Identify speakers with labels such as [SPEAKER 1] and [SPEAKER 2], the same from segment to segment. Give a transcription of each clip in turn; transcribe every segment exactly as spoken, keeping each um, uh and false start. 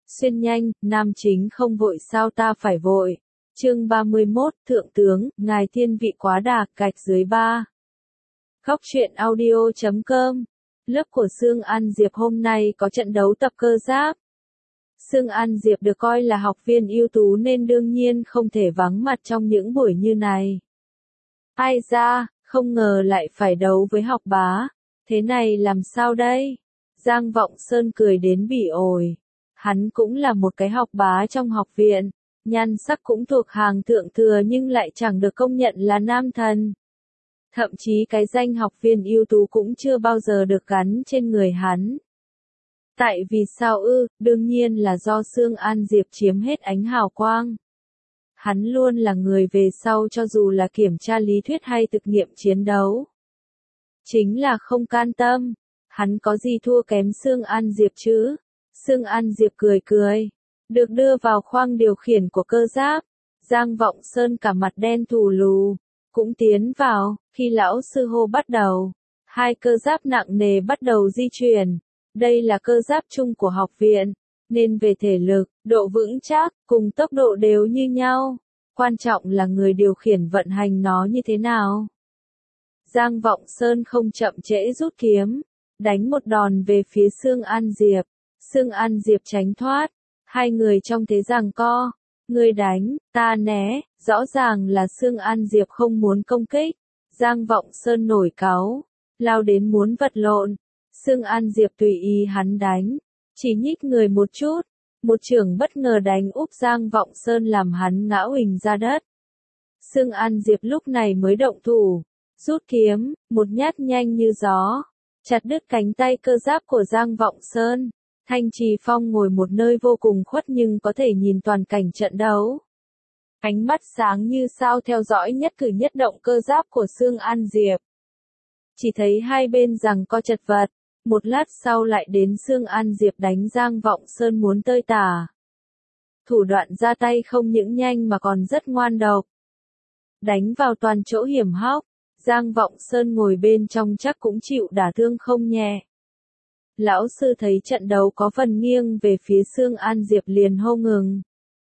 [SPEAKER 1] Xuyên nhanh, nam chính không vội sao ta phải vội. Chương ba mươi mốt, Thượng tướng, ngài thiên vị quá đà, gạch dưới ba. Góc truyện audio chấm com. Lớp của Sương An Diệp hôm nay có trận đấu tập cơ giáp. Sương An Diệp được coi là học viên ưu tú nên đương nhiên không thể vắng mặt trong những buổi như này. Ai da, không ngờ lại phải đấu với học bá. Thế này làm sao đây? Giang Vọng Sơn cười đến bỉ ổi. Hắn cũng là một cái học bá trong học viện, nhan sắc cũng thuộc hàng thượng thừa nhưng lại chẳng được công nhận là nam thần. Thậm chí cái danh học viên ưu tú cũng chưa bao giờ được gắn trên người hắn. Tại vì sao ư? Đương nhiên là do Sương An Diệp chiếm hết ánh hào quang. Hắn luôn là người về sau cho dù là kiểm tra lý thuyết hay thực nghiệm chiến đấu. Chính là không can tâm, hắn có gì thua kém Sương An Diệp chứ? Sương An Diệp cười cười, được đưa vào khoang điều khiển của cơ giáp. Giang Vọng Sơn cả mặt đen thù lù, cũng tiến vào. Khi lão sư hô bắt đầu, hai cơ giáp nặng nề bắt đầu di chuyển. Đây là cơ giáp chung của học viện, nên về thể lực, độ vững chắc, cùng tốc độ đều như nhau. Quan trọng là người điều khiển vận hành nó như thế nào. Giang Vọng Sơn không chậm trễ rút kiếm, đánh một đòn về phía Sương An Diệp. Sương An Diệp tránh thoát, hai người trong thế giằng co, người đánh, ta né, rõ ràng là Sương An Diệp không muốn công kích. Giang Vọng Sơn nổi cáu, lao đến muốn vật lộn. Sương An Diệp tùy ý hắn đánh, chỉ nhích người một chút, một chưởng bất ngờ đánh úp Giang Vọng Sơn làm hắn ngã huỳnh ra đất. Sương An Diệp lúc này mới động thủ, rút kiếm, một nhát nhanh như gió, chặt đứt cánh tay cơ giáp của Giang Vọng Sơn. Thanh Trì Phong ngồi một nơi vô cùng khuất nhưng có thể nhìn toàn cảnh trận đấu. Ánh mắt sáng như sao theo dõi nhất cử nhất động cơ giáp của Sương An Diệp. Chỉ thấy hai bên giằng co chật vật, một lát sau lại đến Sương An Diệp đánh Giang Vọng Sơn muốn tơi tả. Thủ đoạn ra tay không những nhanh mà còn rất ngoan độc. Đánh vào toàn chỗ hiểm hóc, Giang Vọng Sơn ngồi bên trong chắc cũng chịu đả thương không nhẹ. Lão sư thấy trận đấu có phần nghiêng về phía Sương An Diệp liền hô ngừng.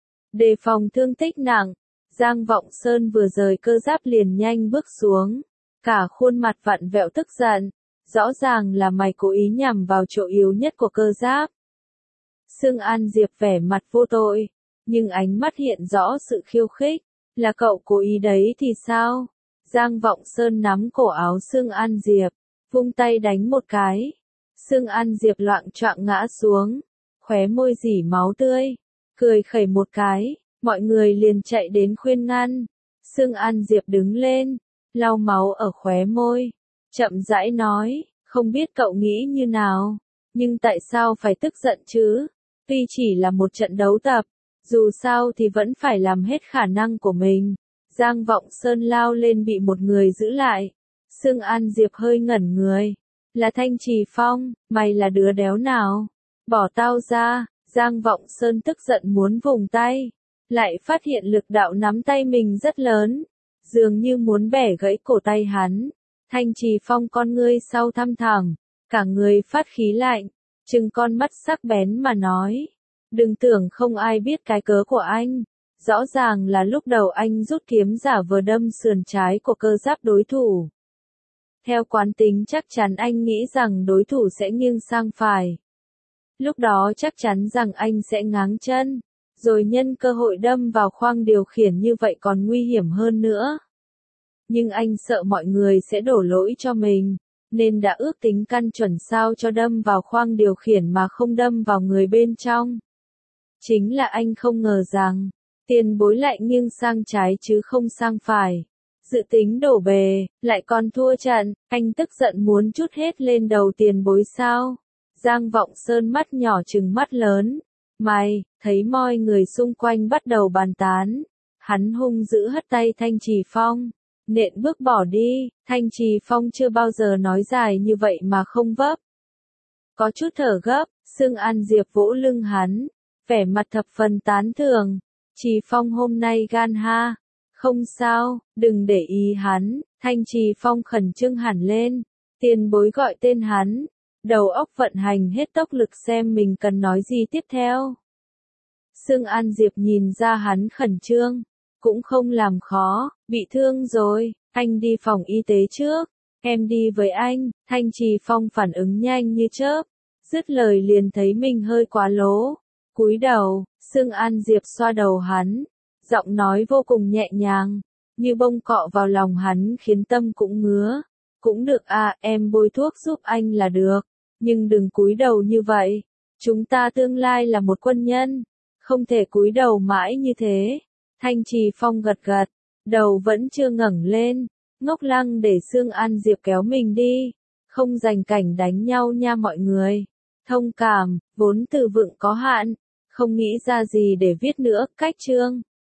[SPEAKER 1] Đề phòng thương tích nặng, Giang Vọng Sơn vừa rời cơ giáp liền nhanh bước xuống. Cả khuôn mặt vặn vẹo tức giận, rõ ràng là mày cố ý nhằm vào chỗ yếu nhất của cơ giáp. Sương An Diệp vẻ mặt vô tội, nhưng ánh mắt hiện rõ sự khiêu khích, là cậu cố ý đấy thì sao? Giang Vọng Sơn nắm cổ áo Sương An Diệp, vung tay đánh một cái. Sương An Diệp loạng choạng ngã xuống, khóe môi rỉ máu tươi, cười khẩy một cái, mọi người liền chạy đến khuyên ngăn. Sương An Diệp đứng lên, lau máu ở khóe môi, chậm rãi nói, không biết cậu nghĩ như nào, nhưng tại sao phải tức giận chứ? Tuy chỉ là một trận đấu tập, dù sao thì vẫn phải làm hết khả năng của mình. Giang Vọng Sơn lao lên bị một người giữ lại. Sương An Diệp hơi ngẩn người. Là Thanh Trì Phong, mày là đứa đéo nào? Bỏ tao ra. Giang Vọng Sơn tức giận muốn vùng tay, lại phát hiện lực đạo nắm tay mình rất lớn, dường như muốn bẻ gãy cổ tay hắn. Thanh Trì Phong con ngươi sau thăm thẳm, cả người phát khí lạnh, trừng con mắt sắc bén mà nói, đừng tưởng không ai biết cái cớ của anh. Rõ ràng là lúc đầu anh rút kiếm giả vờ đâm sườn trái của cơ giáp đối thủ. Theo quán tính chắc chắn anh nghĩ rằng đối thủ sẽ nghiêng sang phải. Lúc đó chắc chắn rằng anh sẽ ngáng chân, rồi nhân cơ hội đâm vào khoang điều khiển như vậy còn nguy hiểm hơn nữa. Nhưng anh sợ mọi người sẽ đổ lỗi cho mình, nên đã ước tính căn chuẩn sao cho đâm vào khoang điều khiển mà không đâm vào người bên trong. Chính là anh không ngờ rằng, tiền bối lại nghiêng sang trái chứ không sang phải. Dự tính đổ bề, lại còn thua trận, anh tức giận muốn trút hết lên đầu tiền bối sao? Giang Vọng Sơn mắt nhỏ trừng mắt lớn. Mày, thấy mọi người xung quanh bắt đầu bàn tán. Hắn hung dữ hất tay Thanh Trì Phong. Nện bước bỏ đi, Thanh Trì Phong chưa bao giờ nói dài như vậy mà không vấp. Có chút thở gấp, Sương An Diệp vỗ lưng hắn. Vẻ mặt thập phần tán thưởng. Trì Phong hôm nay gan ha. Không sao, đừng để ý hắn. Thanh Trì Phong khẩn trương hẳn lên. Tiền bối gọi tên hắn. Đầu óc vận hành hết tốc lực xem mình cần nói gì tiếp theo. Sương An Diệp nhìn ra hắn khẩn trương, cũng không làm khó, bị thương rồi, anh đi phòng y tế trước, em đi với anh. Thanh Trì Phong phản ứng nhanh như chớp, dứt lời liền thấy mình hơi quá lố, cúi đầu. Sương An Diệp xoa đầu hắn, giọng nói vô cùng nhẹ nhàng, như bông cọ vào lòng hắn khiến tâm cũng ngứa. Cũng được à, em bôi thuốc giúp anh là được, nhưng đừng cúi đầu như vậy, chúng ta tương lai là một quân nhân, không thể cúi đầu mãi như thế. Thanh Trì Phong gật gật, đầu vẫn chưa ngẩng lên, ngốc lăng để Sương An Diệp kéo mình đi, không giành cảnh đánh nhau nha mọi người. Thông cảm, vốn từ vựng có hạn, không nghĩ ra gì để viết nữa, cách chương.